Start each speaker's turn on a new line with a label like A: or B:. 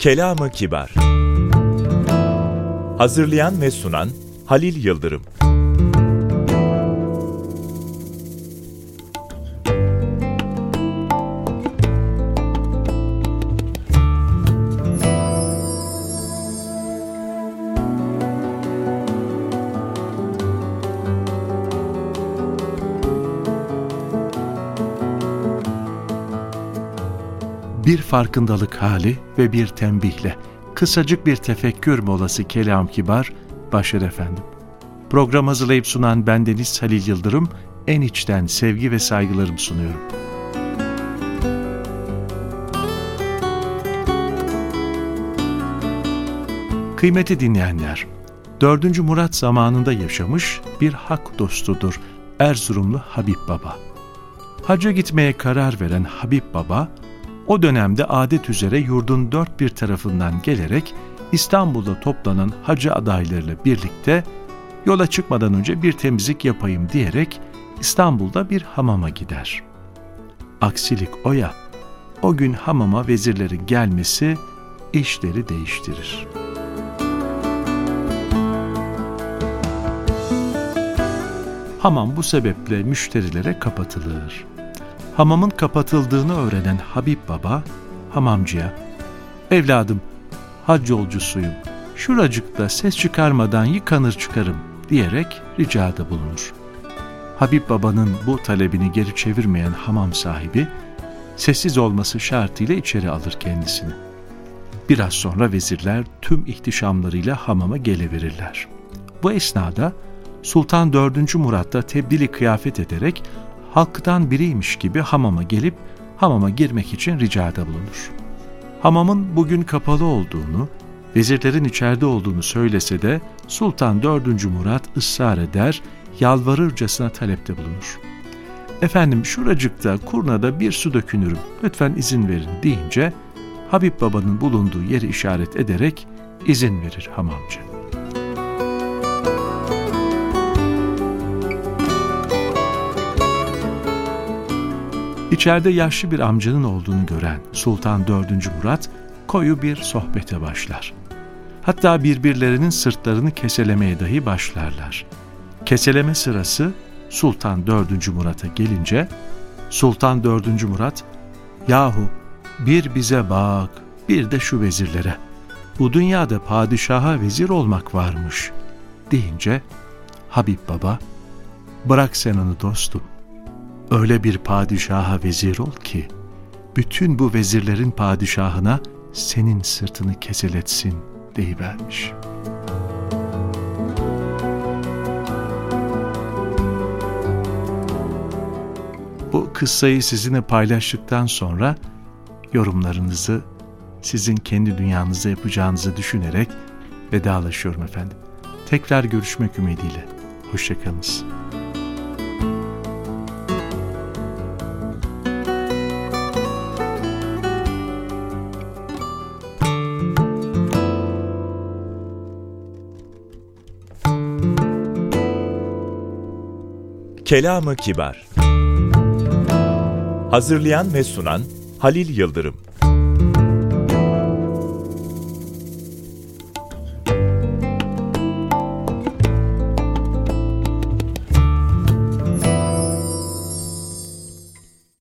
A: Kelam-ı Kibar. Hazırlayan ve sunan Halil Yıldırım.
B: Bir farkındalık hali ve bir tembihle kısacık bir tefekkür molası Kelam-ı Kibar başlar efendim. Program hazırlayıp sunan bendeniz Halil Yıldırım, en içten sevgi ve saygılarımı sunuyorum. Kıymetli dinleyenler, 4. Murat zamanında yaşamış bir hak dostudur Erzurumlu Habib Baba. Hacca gitmeye karar veren Habib Baba, o dönemde adet üzere yurdun dört bir tarafından gelerek İstanbul'da toplanan hacı adaylarıyla birlikte yola çıkmadan önce bir temizlik yapayım diyerek İstanbul'da bir hamama gider. Aksilik o ya, o gün hamama vezirlerin gelmesi işleri değiştirir. Hamam bu sebeple müşterilere kapatılır. Hamamın kapatıldığını öğrenen Habib Baba, hamamcıya, "Evladım, hac yolcusuyum, şuracıkta ses çıkarmadan yıkanır çıkarım," diyerek ricada bulunur. Habib Baba'nın bu talebini geri çevirmeyen hamam sahibi, sessiz olması şartıyla içeri alır kendisini. Biraz sonra vezirler tüm ihtişamlarıyla hamama geleverirler. Bu esnada Sultan 4. Murat da tebdili kıyafet ederek halktan biriymiş gibi hamama gelip hamama girmek için ricada bulunur. Hamamın bugün kapalı olduğunu, vezirlerin içeride olduğunu söylese de Sultan 4. Murat ısrar eder, yalvarırcasına talepte bulunur. "Efendim, şuracıkta kurnada bir su dökünürüm, lütfen izin verin," deyince Habib Baba'nın bulunduğu yeri işaret ederek izin verir hamamcı. İçeride yaşlı bir amcanın olduğunu gören Sultan 4. Murat koyu bir sohbete başlar. Hatta birbirlerinin sırtlarını keselemeye dahi başlarlar. Keseleme sırası Sultan 4. Murat'a gelince Sultan 4. Murat, "Yahu bir bize bak, bir de şu vezirlere. Bu dünyada padişaha vezir olmak varmış," deyince Habib Baba, "Bırak sen onu dostum. Öyle bir padişaha vezir ol ki, bütün bu vezirlerin padişahına senin sırtını keseletsin," deyivermiş. Bu kıssayı sizinle paylaştıktan sonra yorumlarınızı sizin kendi dünyanızda yapacağınızı düşünerek vedalaşıyorum efendim. Tekrar görüşmek ümidiyle. Hoşça kalınız.
A: Kelam-ı Kibar. Hazırlayan ve sunan Halil Yıldırım.